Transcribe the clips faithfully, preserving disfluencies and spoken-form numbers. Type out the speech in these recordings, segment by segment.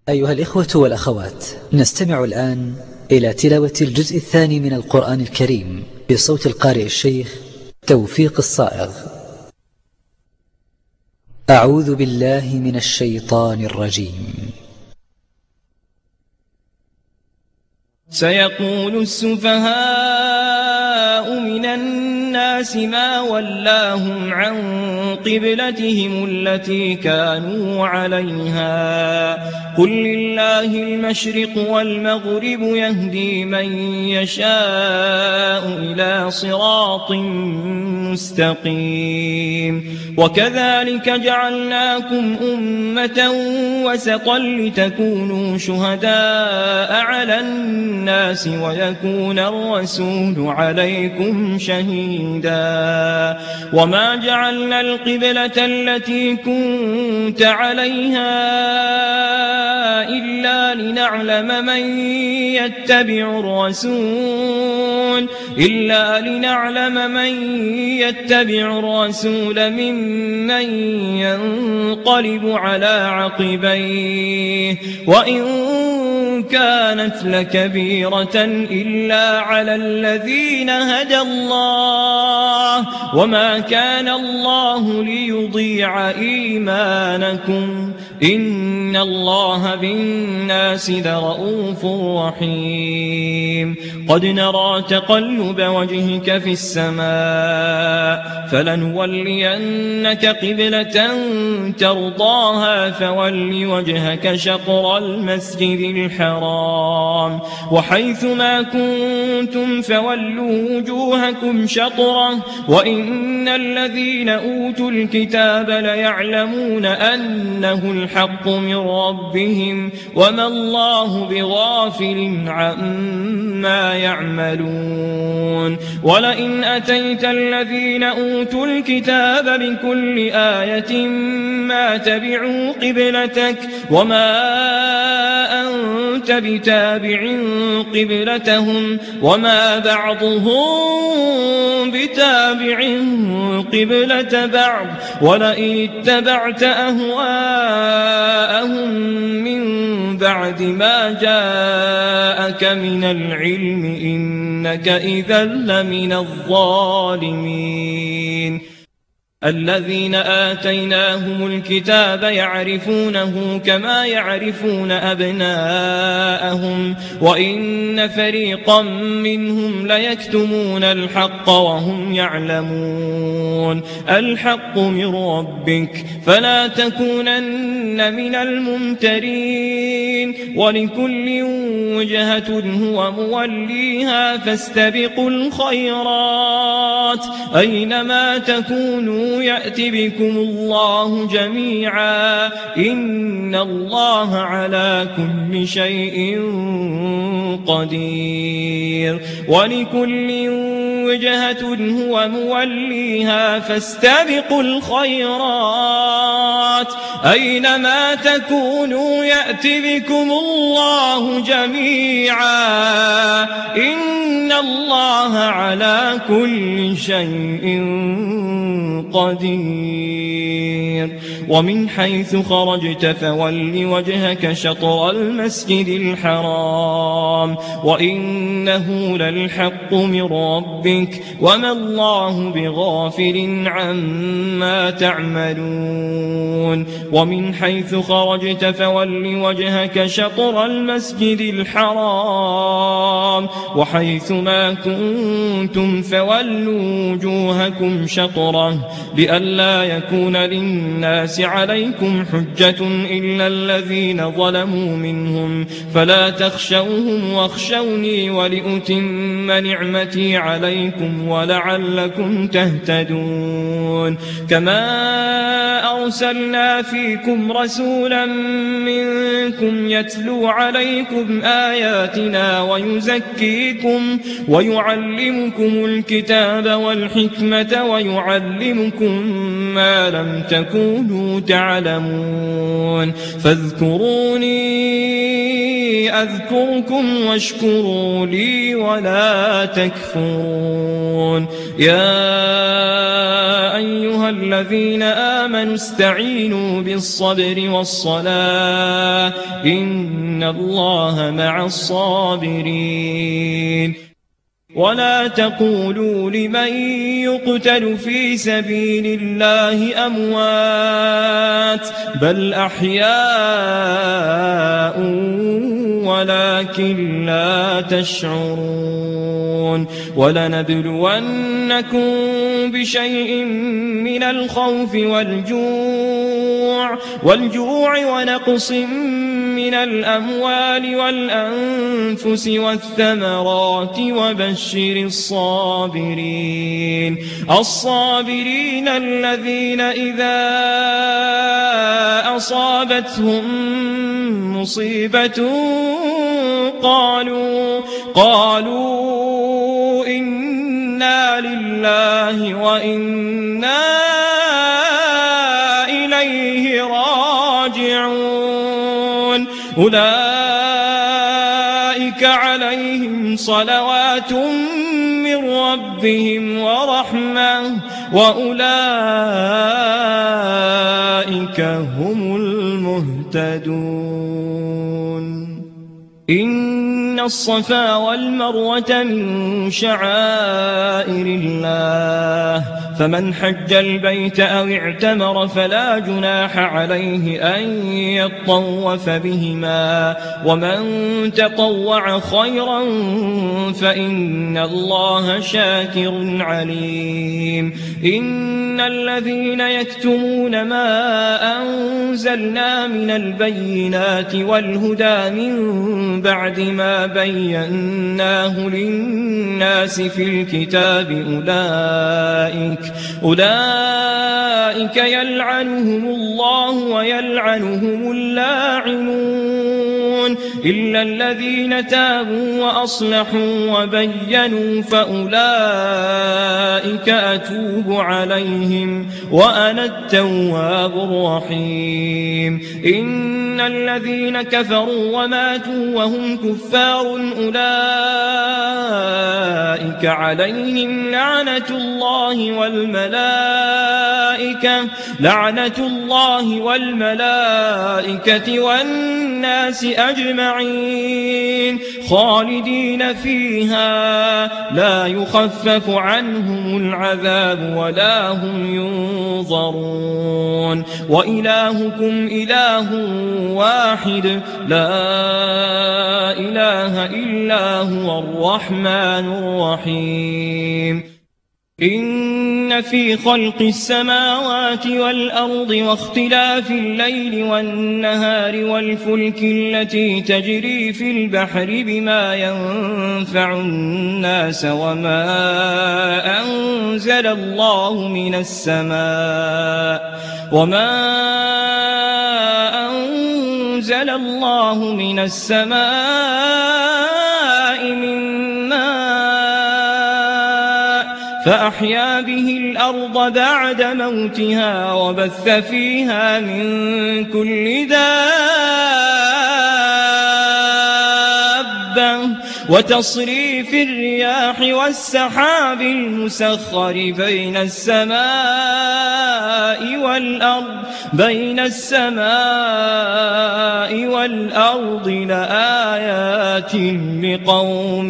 أيها الإخوة والأخوات، نستمع الآن إلى تلاوة الجزء الثاني من القرآن الكريم بصوت القارئ الشيخ توفيق الصائغ. أعوذ بالله من الشيطان الرجيم. سيقول السفهاء من الناس ما ولاهم عن قبلتهم التي كانوا عليها قل لله المشرق والمغرب يهدي من يشاء إلى صراط مستقيم وكذلك جعلناكم أمة وسطا لتكونوا شهداء على الناس ويكون الرسول عليكم شهيدا وما جعلنا القبلة التي كنت عليها إلا لنعلم من يتبع الرسول إلا لنعلم من يتبع الرسول ممن ينقلب على عقبيه وإن كانت لكبيرة إلا على الذين هدى الله وما كان الله ليضيع إيمانكم إن الله بالناس لرؤوف رحيم قد نرى تقلب وجهك في السماء فلنولينك قبلة ترضاها فول وجهك شطر المسجد الحرام وحيث ما كنتم فولوا وجوهكم شطره وإن الذين أوتوا الكتاب ليعلمون أنه الحق من ربهم وما الله بغافل عما يعملون ولئن أتيت الذين أوتوا الكتاب بكل آية ما تبعوا قبلتك وما أنت بتابع قبلتهم وما بعضهم بتابع قبلة بعض ولئن اتبعت أهواءهم من بعد ما جاءك من العلم إنك إذا لمن الظالمين الذين آتيناهم الكتاب يعرفونه كما يعرفون أبناءهم وإن فريقا منهم ليكتمون الحق وهم يعلمون الحق من ربك فلا تكونن من الممترين ولكل وجهة هو موليها فاستبقوا الخيرات أينما تكونوا يأتي بكم الله جميعا إن الله على كل شيء قدير ولكل وجهة هو موليها فاستبقوا الخيرات أينما تكونوا يأتي بكم الله جميعا إن الله على كل شيء قدير ومن حيث خرجت فول وجهك شطر المسجد الحرام وإنه للحق من ربك وما الله بغافل عما تعملون ومن حيث خرجت فول وجهك شطر المسجد الحرام وحيث ما كنتم فولوا وجوهكم شطره لئلا يكون للناس عليكم حجة إلا الذين ظلموا منهم فلا تخشوهم واخشوني ولأتم نعمتي عليكم ولعلكم تهتدون كما أرسلنا فيكم رسولا منكم يتلو عليكم آياتنا ويزكيكم ويعلمكم الكتاب والحكمة ويعلمكم ما لم تكونوا تعلمون فاذكروني أذكركم واشكروا لي ولا تكفرون يا أيها الذين آمنوا استعينوا بالصبر والصلاة إن الله مع الصابرين ولا تقولوا لمن يقتل في سبيل الله أموات بل أحياء ولكن لا تشعرون ولنبلونكم بشيء من الخوف والجوع والجوع ونقص من الأموال والأنفس والثمرات وبشر الصابرين الصابرين الذين إذا أصابتهم مصيبة قالوا قالوا إنا لله وإنا إليه راجعون أولئك عليهم صلوات من ربهم ورحمة وأولئك هم المهتدون إن الصفا والمروة من شعائر الله فمن حج البيت أو اعتمر فلا جناح عليه أن يطوف بهما ومن تطوع خيرا فإن الله شاكر عليم إن الذين يكتمون ما أنزلنا من البينات والهدى من بعد ما بيناه للناس في الكتاب أولئك أولئك يلعنهم الله ويلعنهم اللاعنون إلا الذين تابوا وأصلحوا وبينوا فأولئك أتوب عليهم وأنا التواب الرحيم إن الذين كفروا وماتوا وهم كفار أولئك عليهم لعنة الله والملائكة لعنة الله والملائكة والناس أجمعين خالدين فيها لا يخفف عنهم العذاب ولا هم ينظرون وإلهكم إله واحد لا إله إلا هو الرحمن الرحيم إن في خلق السماوات والأرض واختلاف الليل والنهار والفلك التي تجري في البحر بما ينفع الناس وما أنزل الله من السماء وما أنزل الله من السماء من فأحيا به الأرض بعد موتها وبث فيها من كل دابة وتصريف الرياح والسحاب المسخر بين السماء والأرض بين السماء والأرض لآيات لقوم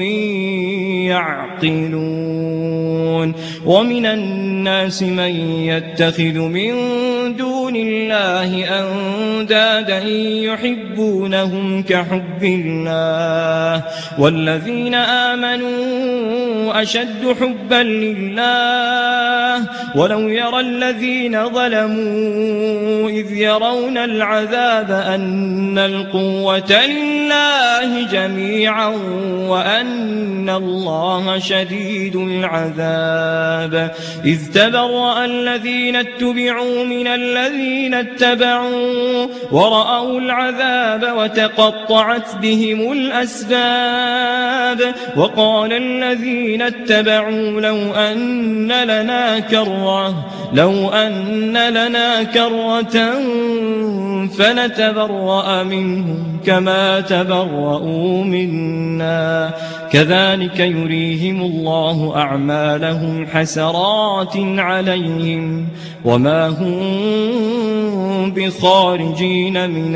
يعقلون ومن الناس من يتخذ من دون الله أندادا يحبونهم كحب الله والذين آمنوا أشد حبا لله ولو يرى الذين ظلموا إذ يرون العذاب أن القوة لله جميعا وأن الله شديد العذاب إذ تبرأ الذين اتبعوا من الذين اتبعوا ورأوا العذاب وتقطعت بهم الأسباب وقال الذين اتبعوا لو أن لنا كرة لو أن لنا كرة فنتبرأ منهم كما تبرؤوا منا كذلك يريهم الله أعمالهم حسرات عليهم وما هم بخارجين من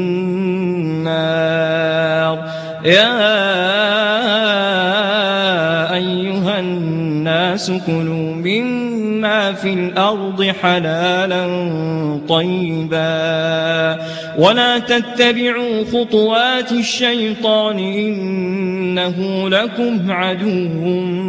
النار يا أيها الناس كلوا مما في الأرض حلالا طيبا ولا تتبعوا خطوات الشيطان إنه لكم عدو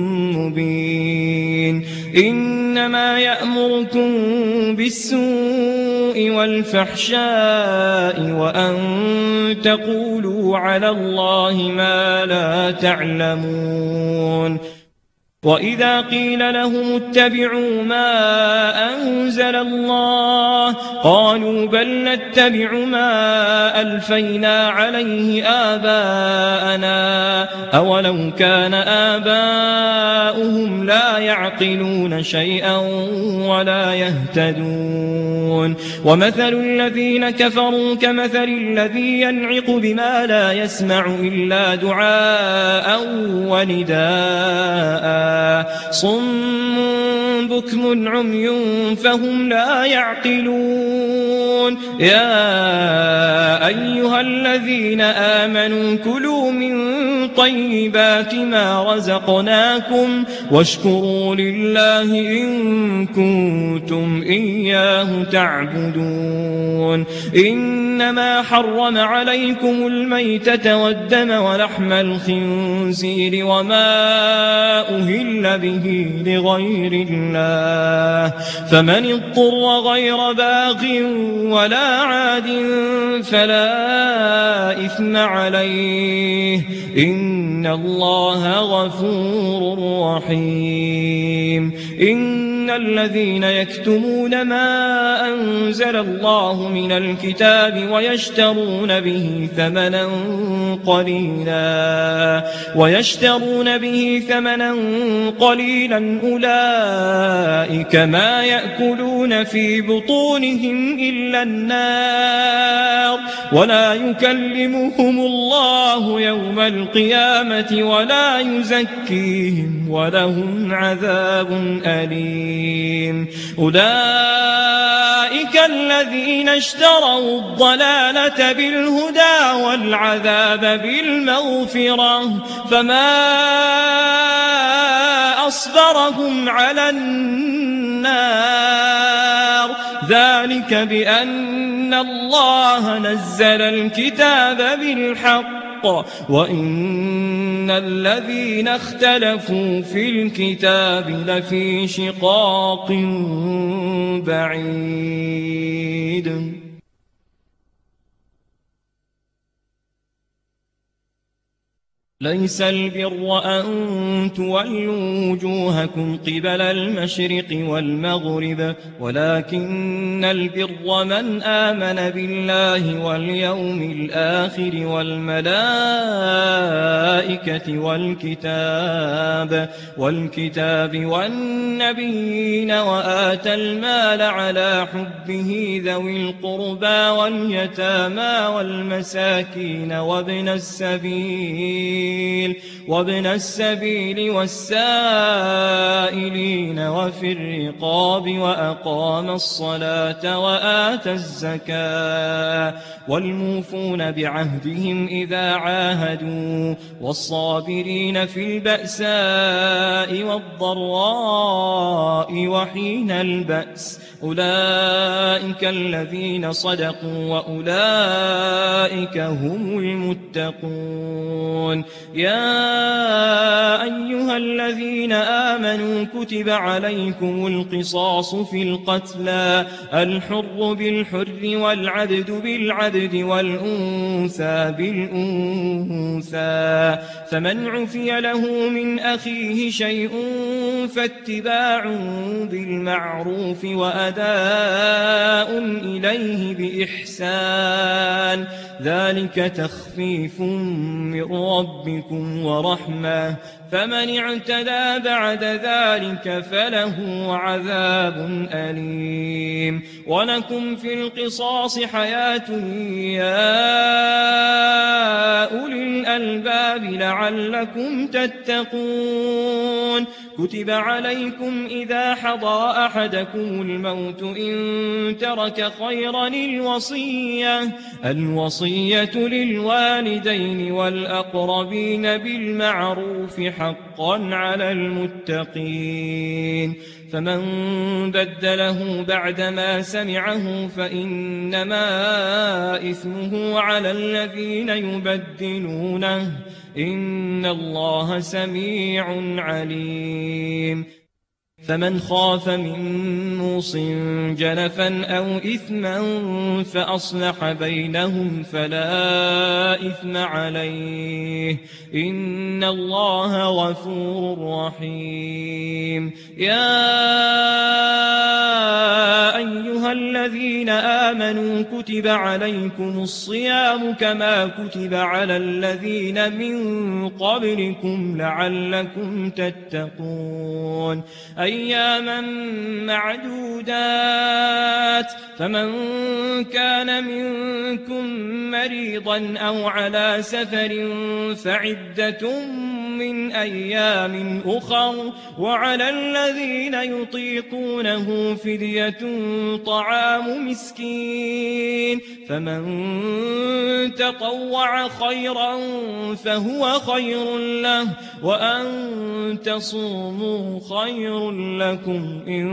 مبين إنما يأمركم بالسوء والفحشاء وأن تقولوا على الله ما لا تعلمون وإذا قيل لهم اتبعوا ما أنزل الله قالوا بل نتبع ما ألفينا عليه آباءنا أولو كان آباؤهم لا يعقلون شيئا ولا يهتدون ومثل الذين كفروا كمثل الذي ينعق بما لا يسمع إلا دعاء ونداء صم بكم عمي فهم لا يعقلون يا أيها الذين آمنوا كلوا من طيبات ما رزقناكم واشكروا لله إن كنتم إياه تعبدون إنما حرم عليكم الميتة والدم ولحم الخنزير وما أهل به لغير الله فمن اضطر غير باغ ولا عاد فلا إثم عليه إن الله غفور رحيم إن الذين يكتمون ما أنزل الله من الكتاب ويشترون به ثمنا قليلا ويشترون به ثمنا قليلا أولئك ما يأكلون في بطونهم إلا النار ولا يكلمهم الله يوم القيامة ولا يزكيهم ولهم عذاب أليم أولئك الذين اشتروا الضلالة بالهدى والعذاب بالمغفرة فما أصبرهم على النار ذلك بأن الله نزل الكتاب بالحق وإن الذين اختلفوا في الكتاب لفي شقاق بعيد ليس البر أن تولوا وجوهكم قبل المشرق والمغرب ولكن البر من آمن بالله واليوم الآخر والملائكة والكتاب والكتاب والنبيين وآتى المال على حبه ذوي القربى واليتامى والمساكين وابن السبيل وابن السبيل والسائلين وفي الرقاب وأقام الصلاة وآتى الزكاة والموفون بعهدهم إذا عاهدوا والصابرين في البأساء والضراء وحين البأس أولئك الذين صدقوا وأولئك هم المتقون يا أيها الذين آمنوا كتب عليكم القصاص في القتلى الحر بالحر والعبد بالعبد والأنثى بالأنثى فمن عفي له من أخيه شيء فاتباع بالمعروف وأداء إليه بإحسان ذلك تخفيف من ربكم ورحمة فمن اعتدى بعد ذلك فله عذاب أليم ولكم في القصاص حياة يا أولي الألباب لعلكم تتقون كتب عليكم إذا حضر أحدكم الموت إن ترك خيرا الوصية الوصية للوالدين والأقربين بالمعروف حقا على المتقين فمن بدله بعدما سمعه فإنما إثمه على الذين يبدلونه إن الله سميع عليم فمن خاف من موص جنفا أو إثما فأصلح بينهم فلا إثم عليه إن الله غفور رحيم يا أيها الذين آمنوا كتب عليكم الصيام كما كتب على الذين من قبلكم لعلكم تتقون أياما معدودات فمن كان منكم مريضا أو على سفر فعدة من أيام أخر وعلى الذين يطيقونه فدية طعام مسكين فمن تطوع خيرا فهو خير له وأن تصوموا خير لكم إن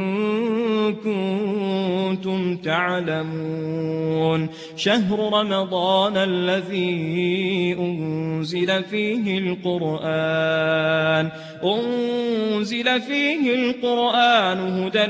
كنتم تعلمون شهر رمضان الذي أنزل فيه القرآن أنزل فيه القرآن هدى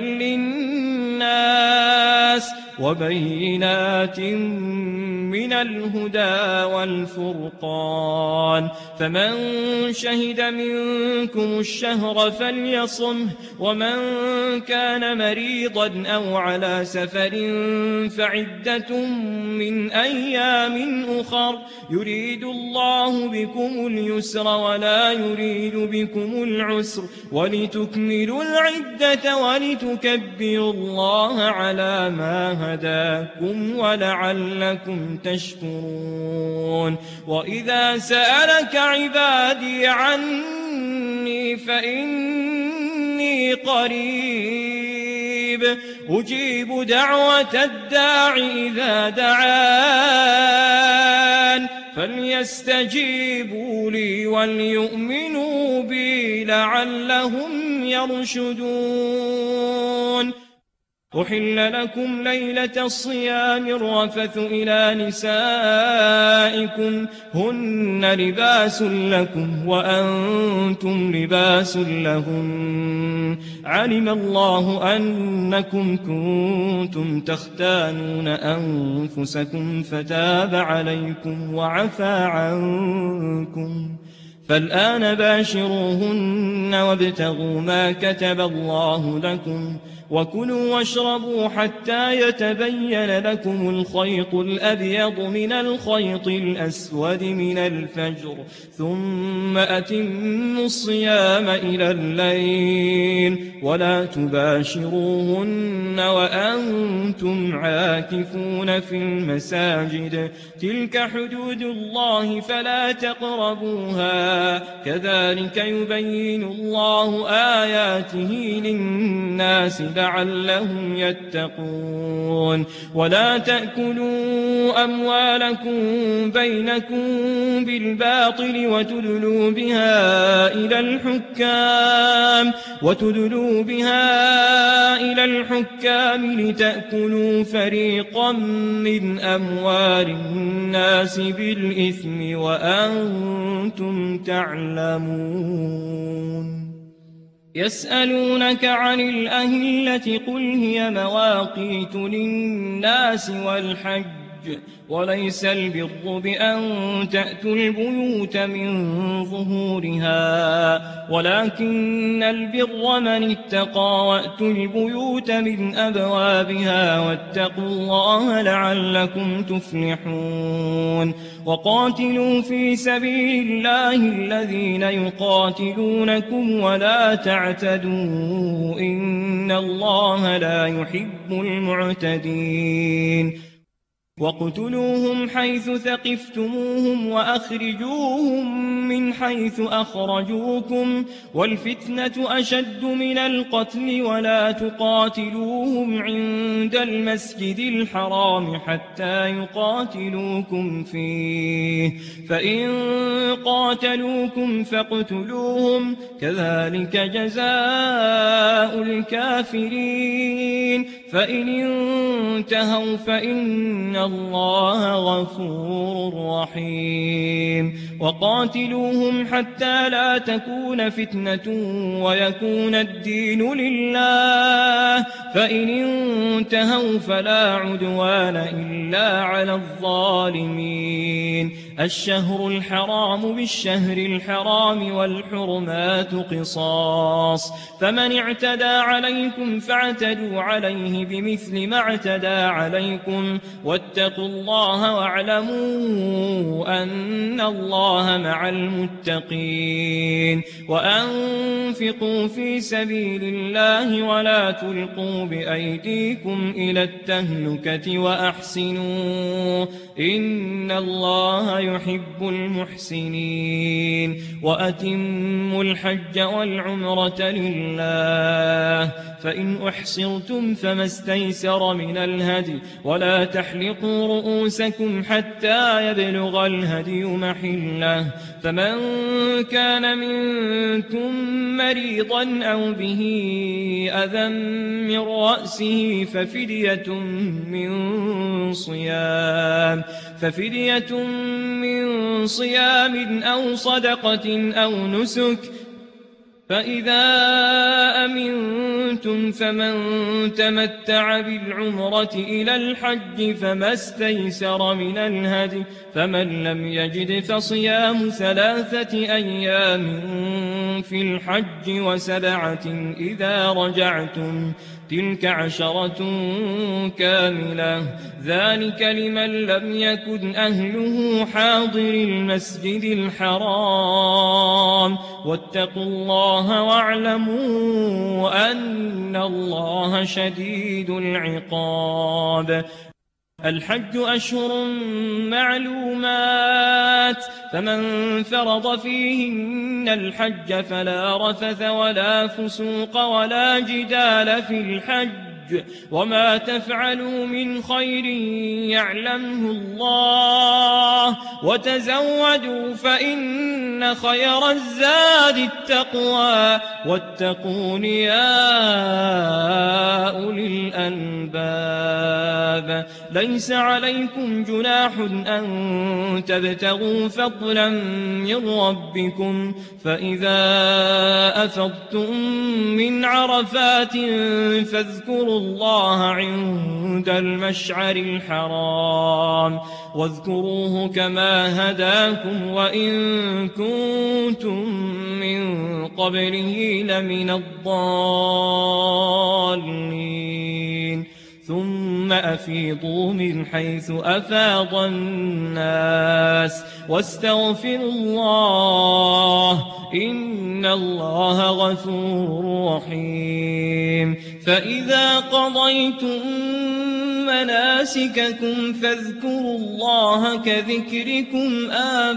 للناس وبينات من الهدى والفرقان فمن شهد منكم الشهر فليصمه ومن كان مريضا أو على سفر فعدة من أيام أخر يريد الله بكم اليسر ولا يريد بكم العسر ولتكملوا العدة ولتكبروا الله على ما هداكم ولعلكم تشكرون وإذا سألك عبادي عني فإني قريب أجيب دعوة الداع إذا دعان فليستجيبوا لي وليؤمنوا بي لعلهم يرشدون أحل لكم ليلة الصيام الرفث إلى نسائكم هن لباس لكم وأنتم لباس لهم علم الله أنكم كنتم تختانون أنفسكم فتاب عليكم وعفى عنكم فالآن باشروهن وابتغوا ما كتب الله لكم وكلوا واشربوا حتى يتبين لكم الخيط الأبيض من الخيط الأسود من الفجر ثم أتموا الصيام إلى الليل ولا تباشروهن وأنتم عاكفون في المساجد تلك حدود الله فلا تقربوها كذلك يبين الله آياته للناس لعلهم يتقون ولا تأكلوا أموالكم بينكم بالباطل وتدلوا بها إلى الحكام وتدلوا بها إلى الحكام لتأكلوا فريقا من أموال الناس بالإثم وأنتم تعلمون يسألونك عن الأهلة قل هي مواقيت للناس والحج وليس البر بأن تأتوا البيوت من ظهورها ولكن البر من اتقى وأتوا البيوت من أبوابها واتقوا الله لعلكم تفلحون وقاتلوا في سبيل الله الذين يقاتلونكم ولا تعتدوا إن الله لا يحب المعتدين واقتلوهم حيث ثقفتموهم وأخرجوهم من حيث أخرجوكم والفتنة أشد من القتل ولا تقاتلوهم عند المسجد الحرام حتى يقاتلوكم فيه فإن قاتلوكم فاقتلوهم كذلك جزاء الكافرين فإن انتهوا فإن الله غفور رحيم وقاتلوهم حتى لا تكون فتنة ويكون الدين لله فإن انتهوا فلا عدوان إلا على الظالمين الشهر الحرام بالشهر الحرام والحرمات قصاص فمن اعتدى عليكم فاعتدوا عليه بمثل ما اعتدى عليكم واتقوا الله واعلموا أن الله مع المتقين وأنفقوا في سبيل الله ولا تلقوا بأيديكم إلى التهلكة وأحسنوا إن الله يحب المحسنين وأتموا الحج والعمرة لله فإن أحصرتم فما استيسر من الهدي ولا تحلقوا رؤوسكم حتى يبلغ الهدي محله فمن كان منكم مريضا أو به أذى من رأسه ففدية من صيام ففدية من صيام أو صدقة أو نسك فإذا أمنتم فمن تمتع بالعمرة إلى الحج فما استيسر من الهدي فمن لم يجد فصيام ثلاثة أيام في الحج وسبعة إذا رجعتم تلك عشرة كاملة ذلك لمن لم يكن أهله حاضر المسجد الحرام واتقوا الله واعلموا أن الله شديد العقاب الحج أشهر معلومات فمن فرض فيهن الحج فلا رفث ولا فسوق ولا جدال في الحج وما تفعلوا من خير يعلمه الله وتزودوا فإن خير الزاد التقوى واتقون يا أولي الألباب ليس عليكم جناح أن تبتغوا فضلا من ربكم فإذا أفضتم من عرفات فاذكروا الله عند المشعر الحرام واذكروه كما هداكم وإن كنتم من قبله لمن الضالين ثم أفيضوا من حيث أفاض الناس واستغفروا الله إن الله غفور رحيم فإذا قضيتم مناسككم فاذكروا الله كذكركم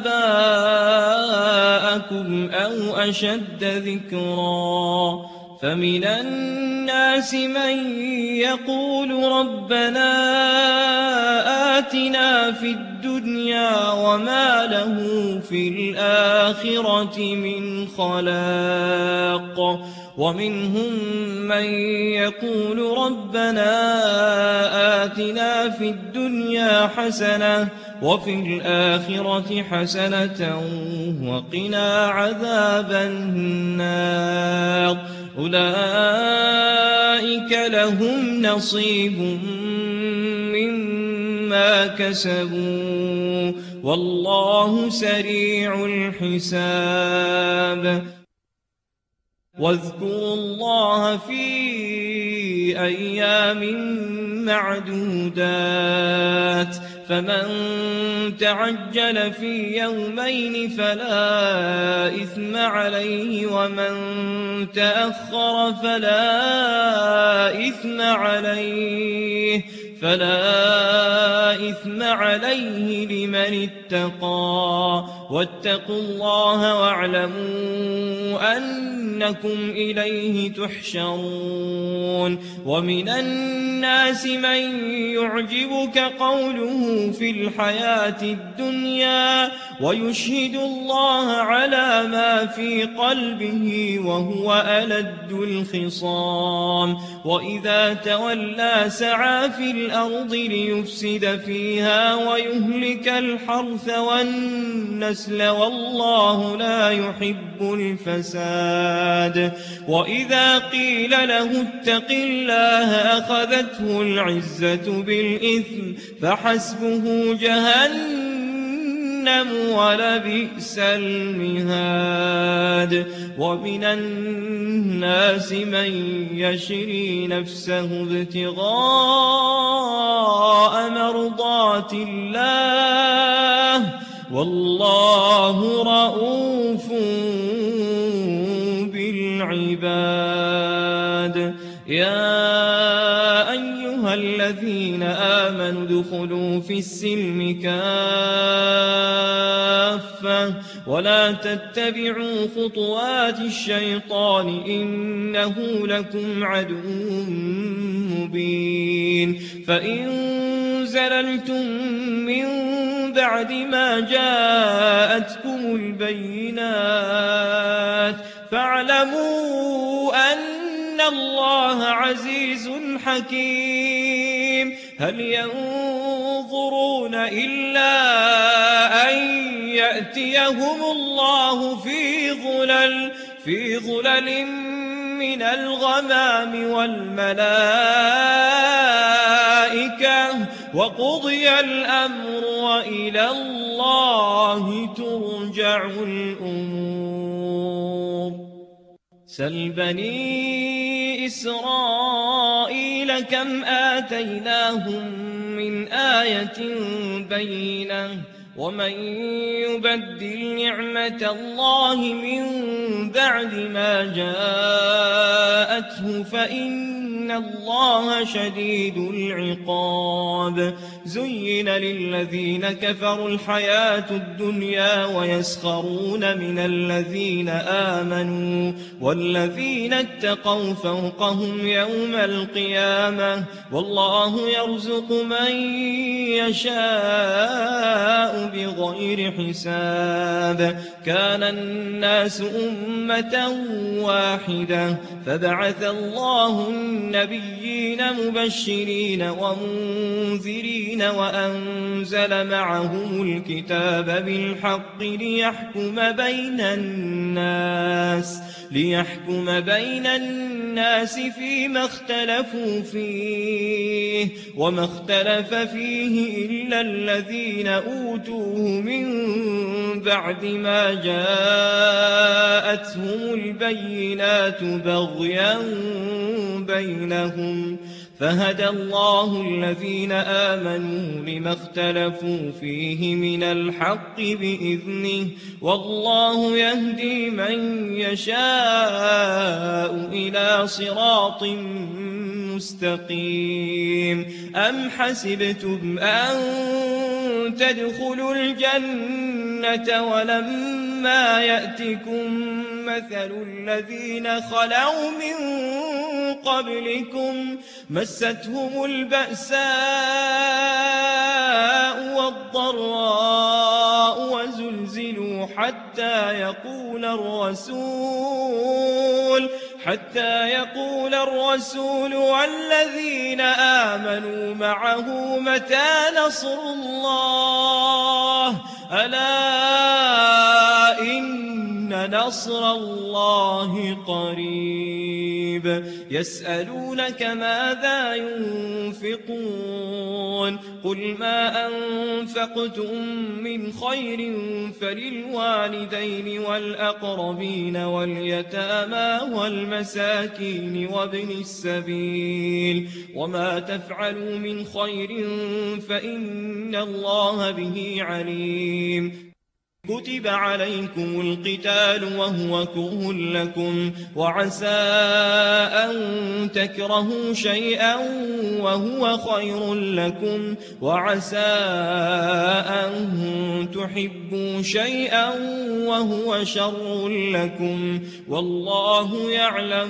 آباءكم أو أشد ذكرا فمن الناس من يقول ربنا آتنا في الدنيا وما له في الآخرة من خلاق ومنهم من يقول ربنا آتنا في الدنيا حسنة وفي الآخرة حسنة وقنا عذاب النار أولئك لهم نصيب مما ما كسبوا والله سريع الحساب واذكروا الله في أيام معدودات فمن تعجل في يومين فلا إثم عليه ومن تأخر فلا إثم عليه فلا إثم عليه لمن اتقى واتقوا الله واعلموا أنكم إليه تحشرون ومن الناس من يعجبك قوله في الحياة الدنيا ويشهد الله على ما في قلبه وهو ألد الخصام وإذا تولى سعى في الأرض ليفسد فيها ويهلك الحرث والنسل والله لا يحب الفساد وإذا قيل له اتق الله أخذته العزة بالإثم فحسبه جهنم ولبئس المهاد ومن الناس من يشري نفسه ابتغاء مرضات الله والله رؤوف بالعباد يا أيها الذين آمنوا ادخلوا في السلم كافة ولا تتبعوا خطوات الشيطان إنه لكم عدو مبين فإن زللتم من بعد ما جاءتكم البينات فاعلموا أن الله عزيز حكيم هل ينظرون إلا أن يأتيهم الله في ظلل في ظلل من الغمام والملائكة وقضي الأمر وإلى الله ترجع الأمور سل بني إسرائيل كم آتيناهم من آية بينة ومن يبدل نعمة الله من بعد ما جاءته فإن الله شديد العقاب زين للذين كفروا الحياة الدنيا ويسخرون من الذين آمنوا والذين اتقوا فوقهم يوم القيامة والله يرزق من يشاء بغير حساب كان الناس أمة واحدة فبعث الله النبيين مبشرين ومنذرين وأنزل معهم الكتاب بالحق ليحكم بين الناس ليحكم بين الناس فيما اختلفوا فيه وما اختلف فيه إلا الذين أوتوه من بعد ما جاءتهم البينات بغيا بينهم فهدى الله الذين آمنوا لما اختلفوا فيه من الحق بإذنه والله يهدي من يشاء إلى صراط مستقيم أم حسبتم أن تدخلوا الجنة ولما يأتكم مثل الذين خلوا من قبلكم مستهم البأساء والضراء وزلزلوا حتى يقول الرسول حتى يقول الرسول والذين آمنوا معه متى نصر الله ألا إن نصر الله قريب يسألونك ماذا ينفقون قل ما أنفقتم من خير فللوالدين والأقربين واليتامى والمساكين وابن السبيل وما تفعلوا من خير فإن الله به عليم كتب عليكم القتال وهو كره لكم وعسى أن تكرهوا شيئا وهو خير لكم وعسى أن تحبوا شيئا وهو شر لكم والله يعلم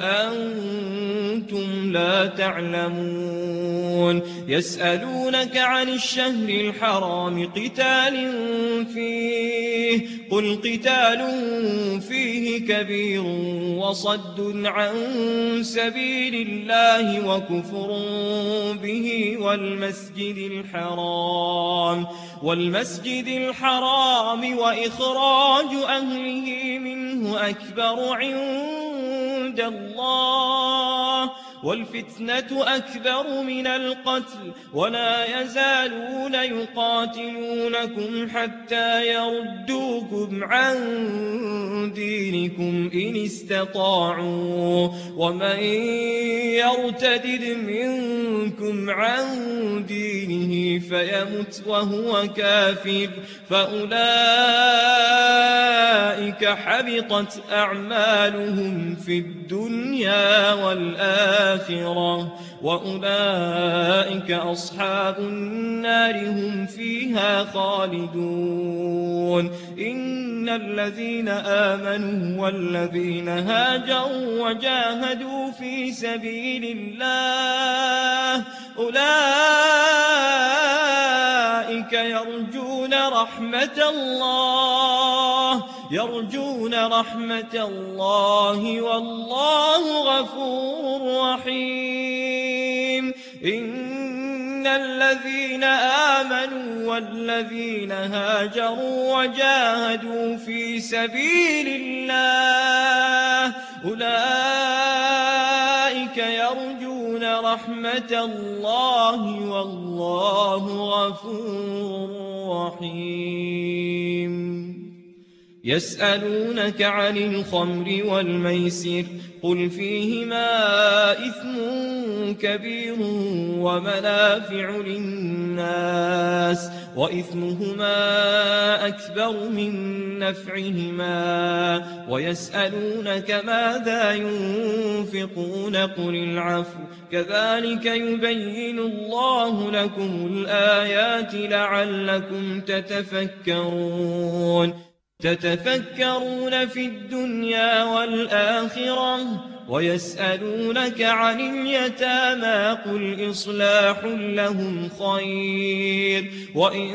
وأنتم لا تعلمون يسألونك عن الشهر الحرام قتال فيه قل قتال فيه كبير وصد عن سبيل الله وكفر به والمسجد الحرام والمسجد الحرام وإخراج أهله منه أكبر عند الله والفتنة أكبر من القتل ولا يزالون يقاتلونكم حتى يردوكم عن دينكم إن استطاعوا ومن يرتدد منكم عن دينه فيمت وهو كافر فأولئك حبطت أعمالهم في الدنيا والآخرة وأولئك أصحاب النار هم فيها خالدون إن الذين آمنوا والذين هاجروا وجاهدوا في سبيل الله أولئك يرجون رحمة الله يرجون رحمة الله والله غفور رحيم إن الذين آمنوا والذين هاجروا وجاهدوا في سبيل الله أولئك يرجون رحمة الله والله غفور رحيم يسألونك عن الخمر والميسر قل فيهما إثم كبير ومنافع للناس وإثمهما أكبر من نفعهما ويسألونك ماذا ينفقون قل العفو كذلك يبين الله لكم الآيات لعلكم تتفكرون تتفكرون في الدنيا والآخرة ويسألونك عن اليتامى قل إصلاح لهم خير وإن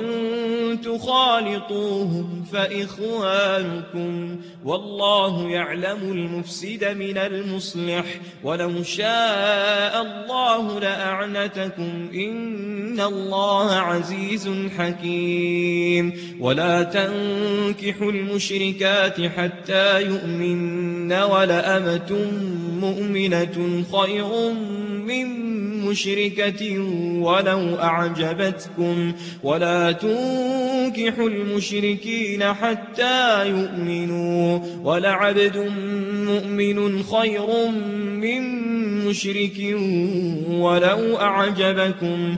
تخالطوهم فإخوانكم والله يعلم المفسد من المصلح ولو شاء الله لأعنتكم إن الله عزيز حكيم ولا تنكحوا المشركات حتى يؤمن ولأمة مؤمنة خير من مشركة ولو أعجبتكم ولا تنكحوا المشركين حتى يؤمنوا ولعبد مؤمن خير من مشرك ولو أعجبكم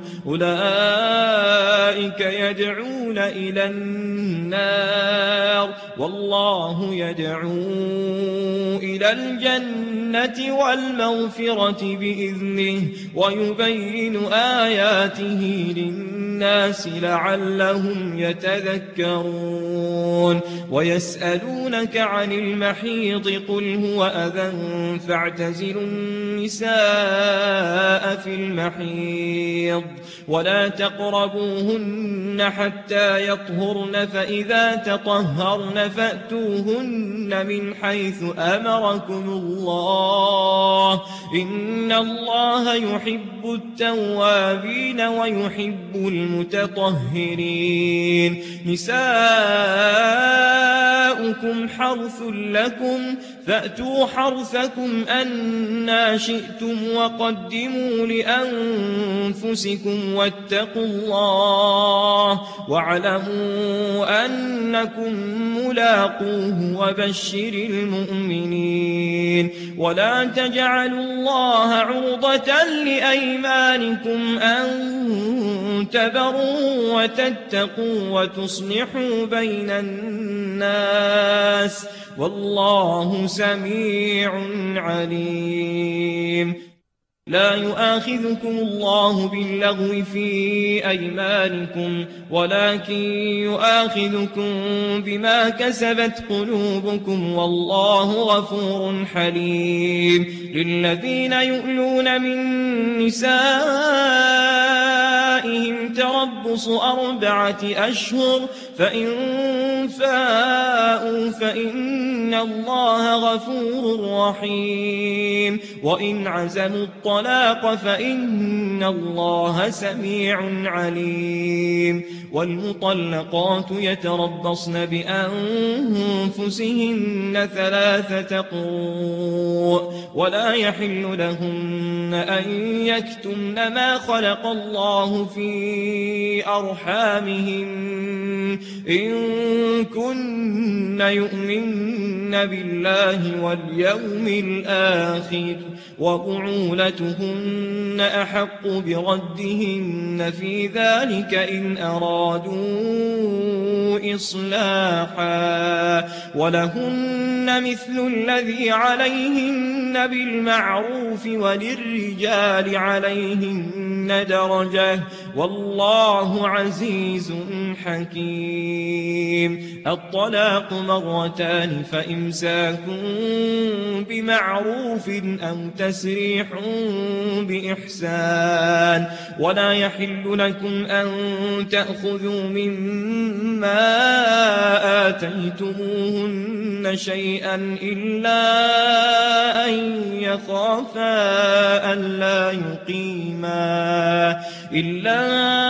أولئك يدعون إلى النار والله يدعو إلى الجنة والمغفرة بإذنه ويبين آياته للناس لعلهم يتذكرون ويسألونك عن المحيض قل هو أذى فاعتزلوا النساء في المحيض ولا تقربوهن حتى يطهرن فإذا تطهرن فأتوهن من حيث أمركم الله إن الله يحب التوابين ويحب المتطهرين نساؤكم حرث لكم فأتوا حرثكم أنى شئتم وقدموا لأنفسكم واتقوا الله واعلموا أنكم ملاقوه وبشر المؤمنين. ولا تجعلوا الله عرضة لأيمانكم أن تبروا وتتقوا وتصلحوا بين الناس والله سميع عليم. لا يؤاخذكم الله باللغو في أيمانكم ولكن يؤاخذكم بما كسبت قلوبكم والله غفور حليم. للذين يؤلون من نسائهم تربص أربعة أشهر فإن فاءوا فإن الله غفور رحيم. وإن عزموا الطلاق فإن الله سميع عليم. والمطلقات يتربصن بأنفسهن ثلاثة قروء ولا يحل لهن أن يكتمن ما خلق الله في أرحامهن إن كن يؤمن بالله واليوم الآخر وبعولتهن أحق بردهن في ذلك إن أرادوا إصلاحا ولهن مثل الذي عليهن بالمعروف وللرجال عليهن درجة والله عزيز حكيم. الطلاق مرتان فإمساك بمعروف أو تسريح بإحسان. ولا يحل لكم أن تأخذوا مما آتيتموهن شيئا إلا أن يخافا ألا يقيما إلا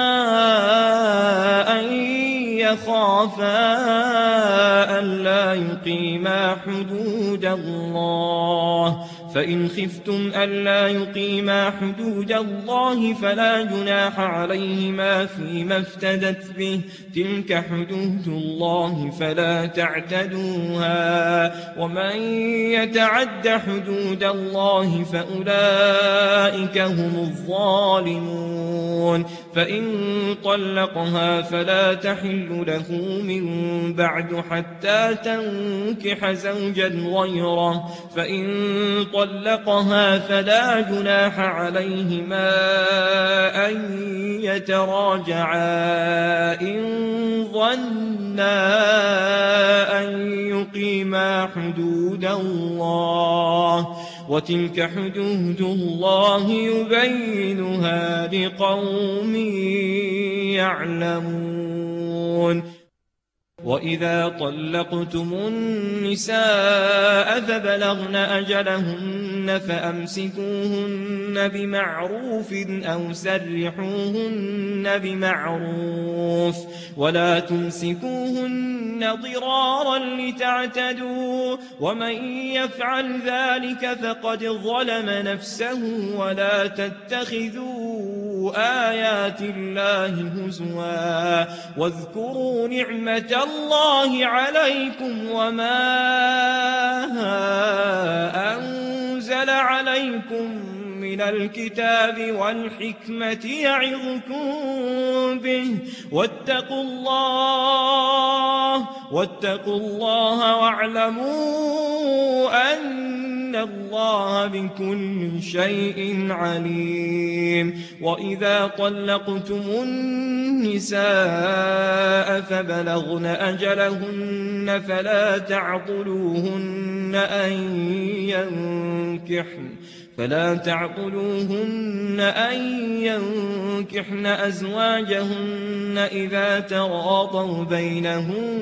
أن يخافا ألا يقيما حدود الله فإن خفتم ألا يقيما حدود الله فلا جناح عليهما فيما افتدت به تلك حدود الله فلا تعتدوها ومن يتعد حدود الله فأولئك هم الظالمون. فإن طلقها فلا تحل له من بعد حتى تنكح زوجا غيره فإن طلقها فلا جناح عليهما أن يتراجعا إن ظنا أن يقيما حدود الله وتلك حدود الله يبينها لقوم يعلمون. وإذا طلقتم النساء فبلغن أجلهن فأمسكوهن بمعروف أو سرحوهن بمعروف ولا تمسكوهن ضرارا لتعتدوا ومن يفعل ذلك فقد ظلم نفسه. ولا تتخذوا آيات الله هزوا واذكروا نعمة الله عليكم وما أنزل عليكم من الكتاب والحكمة يعظكم به واتقوا الله واتقوا الله واعلموا أن الله بكل شيء عليم. وإذا طلقتم النساء فبلغن أجلهن فلا تعضلوهن أن ينكحن فلا تعضلوهن أن ينكحن أزواجهن إذا تراضوا بينهم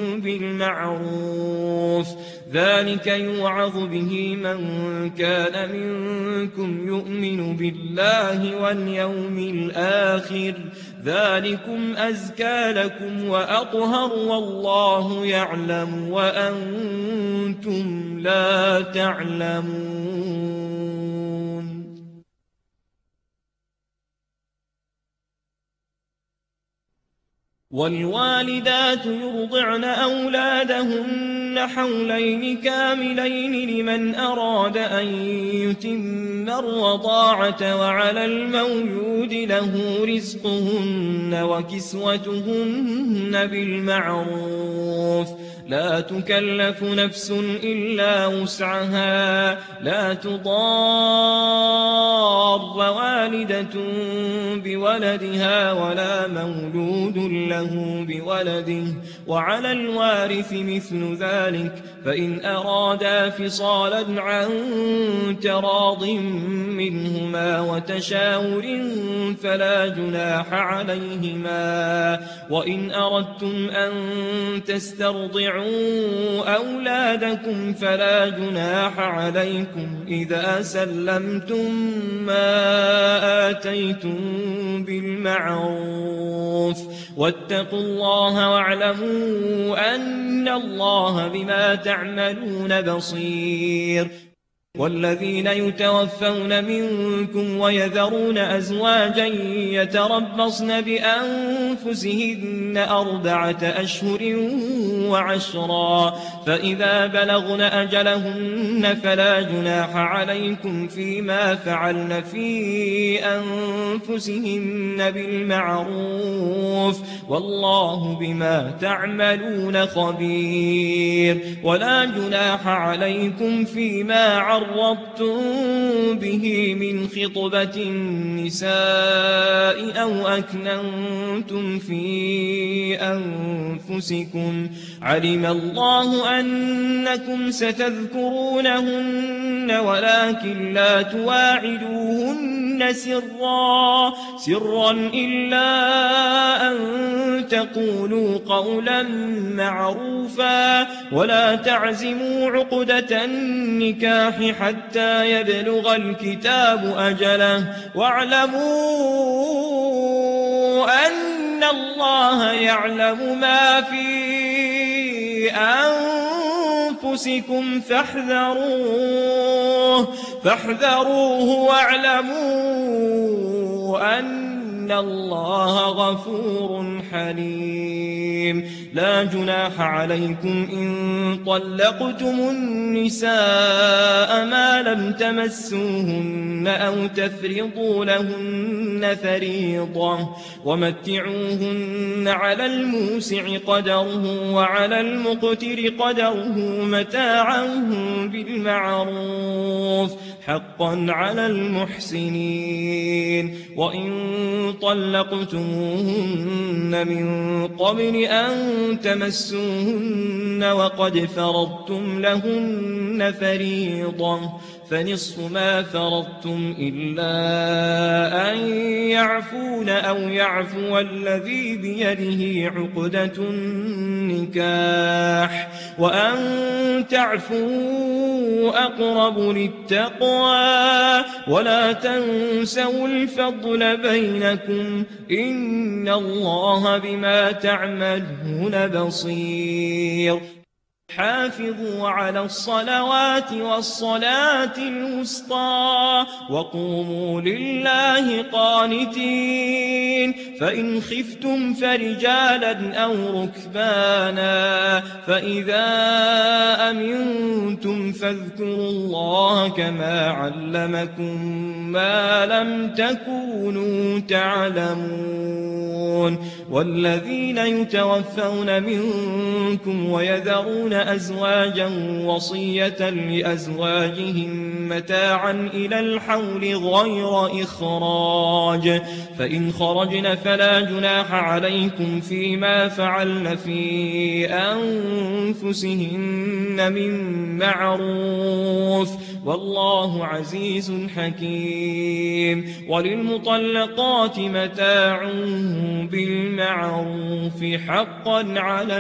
بالمعروف ذلك يوعظ به من كان منكم يؤمن بالله واليوم الآخر ذلكم أزكى لكم وأطهر والله يعلم وأنتم لا تعلمون. والوالدات يرضعن أولادهن حولين كاملين لمن أراد أن يتم الرضاعة وعلى المولود له رزقهن وكسوتهن بالمعروف لا تكلف نفس إلا وسعها لا تضار والدة بولدها ولا مولود له بولده وعلى الوارث مثل ذلك فإن أرادا فصالا عن تراض منهما وتشاور فلا جناح عليهما. وإن أردتم أن تسترضعوا أولادكم فلا جناح عليكم إذا سلمتم ما آتيتم بالمعروف واتقوا الله واعلموا أن الله بما تعملون بصير. والذين يتوفون منكم ويذرون أزواجا يتربصن بأنفسهن أربعة أشهر وعشرا فإذا بلغن أجلهن فلا جناح عليكم فيما فعلن في أنفسهن بالمعروف والله بما تعملون خبير. ولا جناح عليكم فيما عرضتم به من خطبة النساء أو أكننتم في أنفسكم علم الله أنكم ستذكرونهن ولكن لا تواعدوهن سرا سرا إلا أن تقولوا قولا معروفا ولا تعزموا عقدة النكاح حتى يبلغ الكتاب أجله واعلموا أن الله يعلم ما في أنفسكم فاحذروه فاحذروه واعلموا أن الله غفور حليم. لا جناح عليكم إن طلقتم النساء ما لم تمسوهن أو تفرضوا لهن فريضة ومتعوهن على الموسع قدره وعلى المقتر قدره متاعا بالمعروف حقا على المحسنين. وإن طلقتموهن من قبل أن تمسوهن وقد فرضتم لهن فريضة فنصف ما فرضتم إلا أن يعفون أو يعفو الذي بيده عقدة النكاح وأن تعفوا أقرب للتقوى ولا تنسوا الفضل بينكم إن الله بما تعملون بصير. حافظوا على الصلوات والصلاة الوسطى وقوموا لله قانتين فإن خفتم فرجالا أو ركبانا فإذا أمنتم فاذكروا الله كما علمكم ما لم تكونوا تعلمون. والذين يتوفون منكم ويذرون أزواجا وصية لأزواجهم متاعا إلى الحول غير إخراج فإن خرجن فلا جناح عليكم فيما فعلن في أنفسهن من معروف والله عزيز حكيم. وللمطلقات متاع بالمعروف حقا على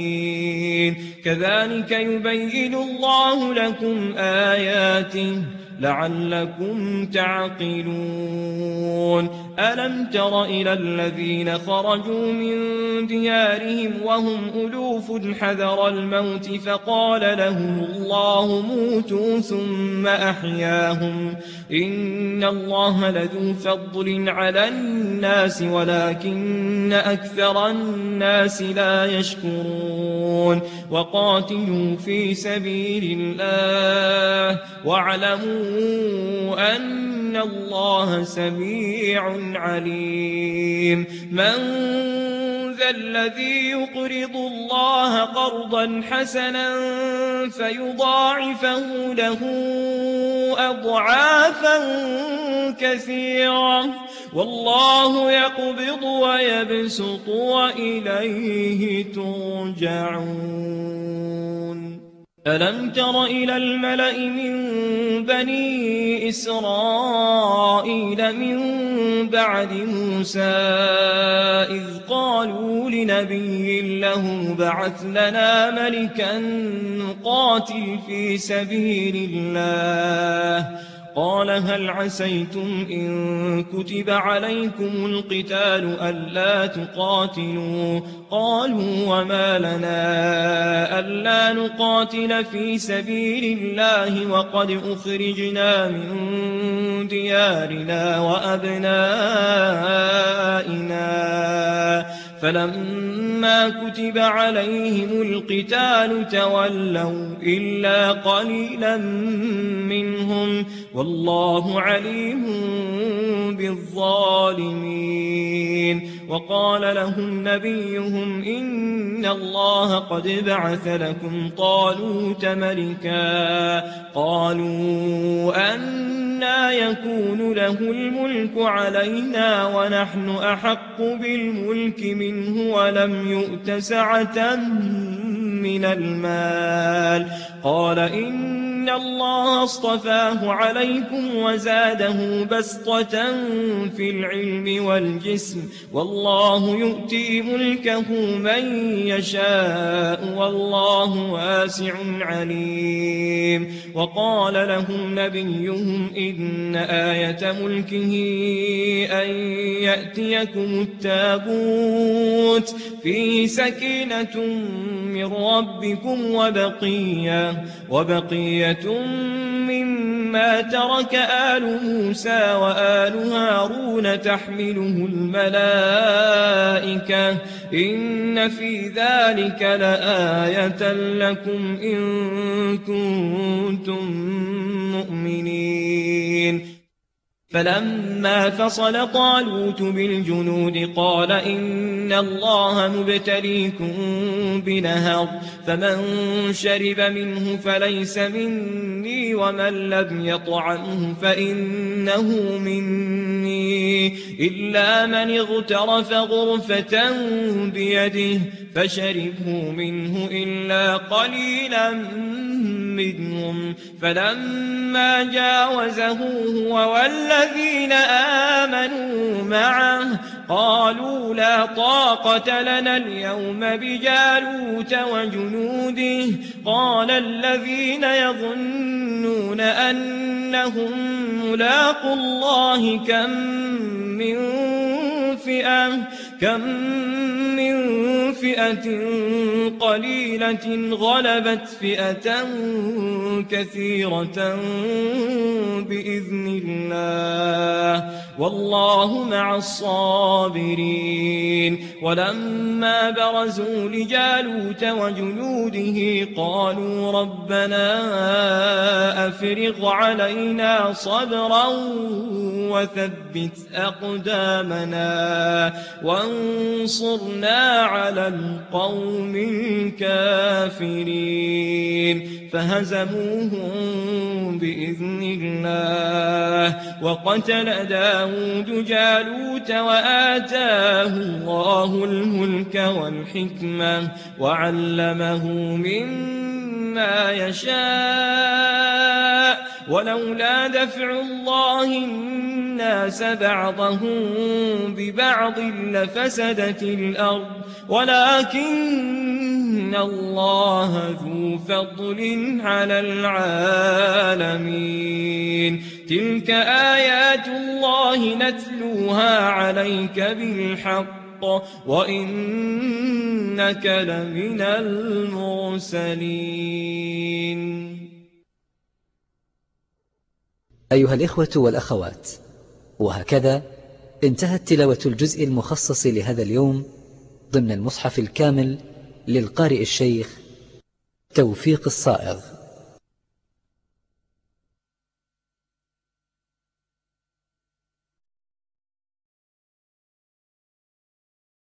المتقين كذلك يبين الله لكم آياته لعلكم تعقلون ألم تر إلى الذين خرجوا من ديارهم وهم ألوف حذر الموت فقال لهم الله موتوا ثم أحياهم إن الله لذو فضل على الناس ولكن أكثر الناس لا يشكرون وقاتلوا في سبيل الله واعلموا أن الله سميع عليم من ذا الذي يقرض الله قرضا حسنا فيضاعفه له أضعافا كثيرة والله يقبض ويبسط وإليه ترجعون ألم تر إلى الملأ من بني إسرائيل من بعد موسى إذ قالوا لنبي له بعث لنا ملكا نقاتل في سبيل الله قال هل عسيتم إن كتب عليكم القتال ألا تقاتلوا قالوا وما لنا ألا نقاتل في سبيل الله وقد أخرجنا من ديارنا وأبنائنا فلما كتب عليهم القتال تولوا إلا قليلا منهم والله عليم بالظالمين وقال لهم نبيهم إن الله قد بعث لكم طالوت ملكا قالوا أنى يكون له الملك علينا ونحن أحق بالملك منه ولم يؤت سعة من المال قال إن إن الله اصطفاه عليكم وزاده بسطة في العلم والجسم والله يؤتي ملكه من يشاء والله واسع عليم وقال لهم نبيهم إن آية ملكه أن يأتيكم التابوت فيه سكينة من ربكم وبقية وبقية مما ترك آل موسى وآل هارون تحمله الملائكة إن في ذلك لآية لكم إن كنتم مؤمنين فلما فصل طالوت بالجنود قال إن الله مبتليكم بنهر فمن شرب منه فليس مني ومن لم يطعمه فإنه مني إلا من اغترف غرفة بيده فشربه منه إلا قليلا منهم فلما جاوزه هو والذين آمنوا معه قالوا لا طاقة لنا اليوم بجالوت وجنوده قال الذين يظنون أنهم ملاقوا الله كم من فئة كم من فئة قليلة غلبت فئة كثيرة بإذن الله والله مع الصابرين ولما برزوا لجالوت وجنوده قالوا ربنا أفرغ علينا صبرا وثبت أقدامنا وانصرنا على القوم الكافرين فهزموهم بإذن الله وقتل داود جالوت وآتاه الله الملك والحكمة وعلمه مما يشاء ولولا دفع الله الناس بعضهم ببعض لفسدت الأرض ولكن الله ذو فضل على العالمين تلك آيات الله نتلوها عليك بالحق وإنك لمن المرسلين. أيها الإخوة والأخوات، وهكذا انتهت تلاوة الجزء المخصص لهذا اليوم ضمن المصحف الكامل للقارئ الشيخ توفيق الصائغ.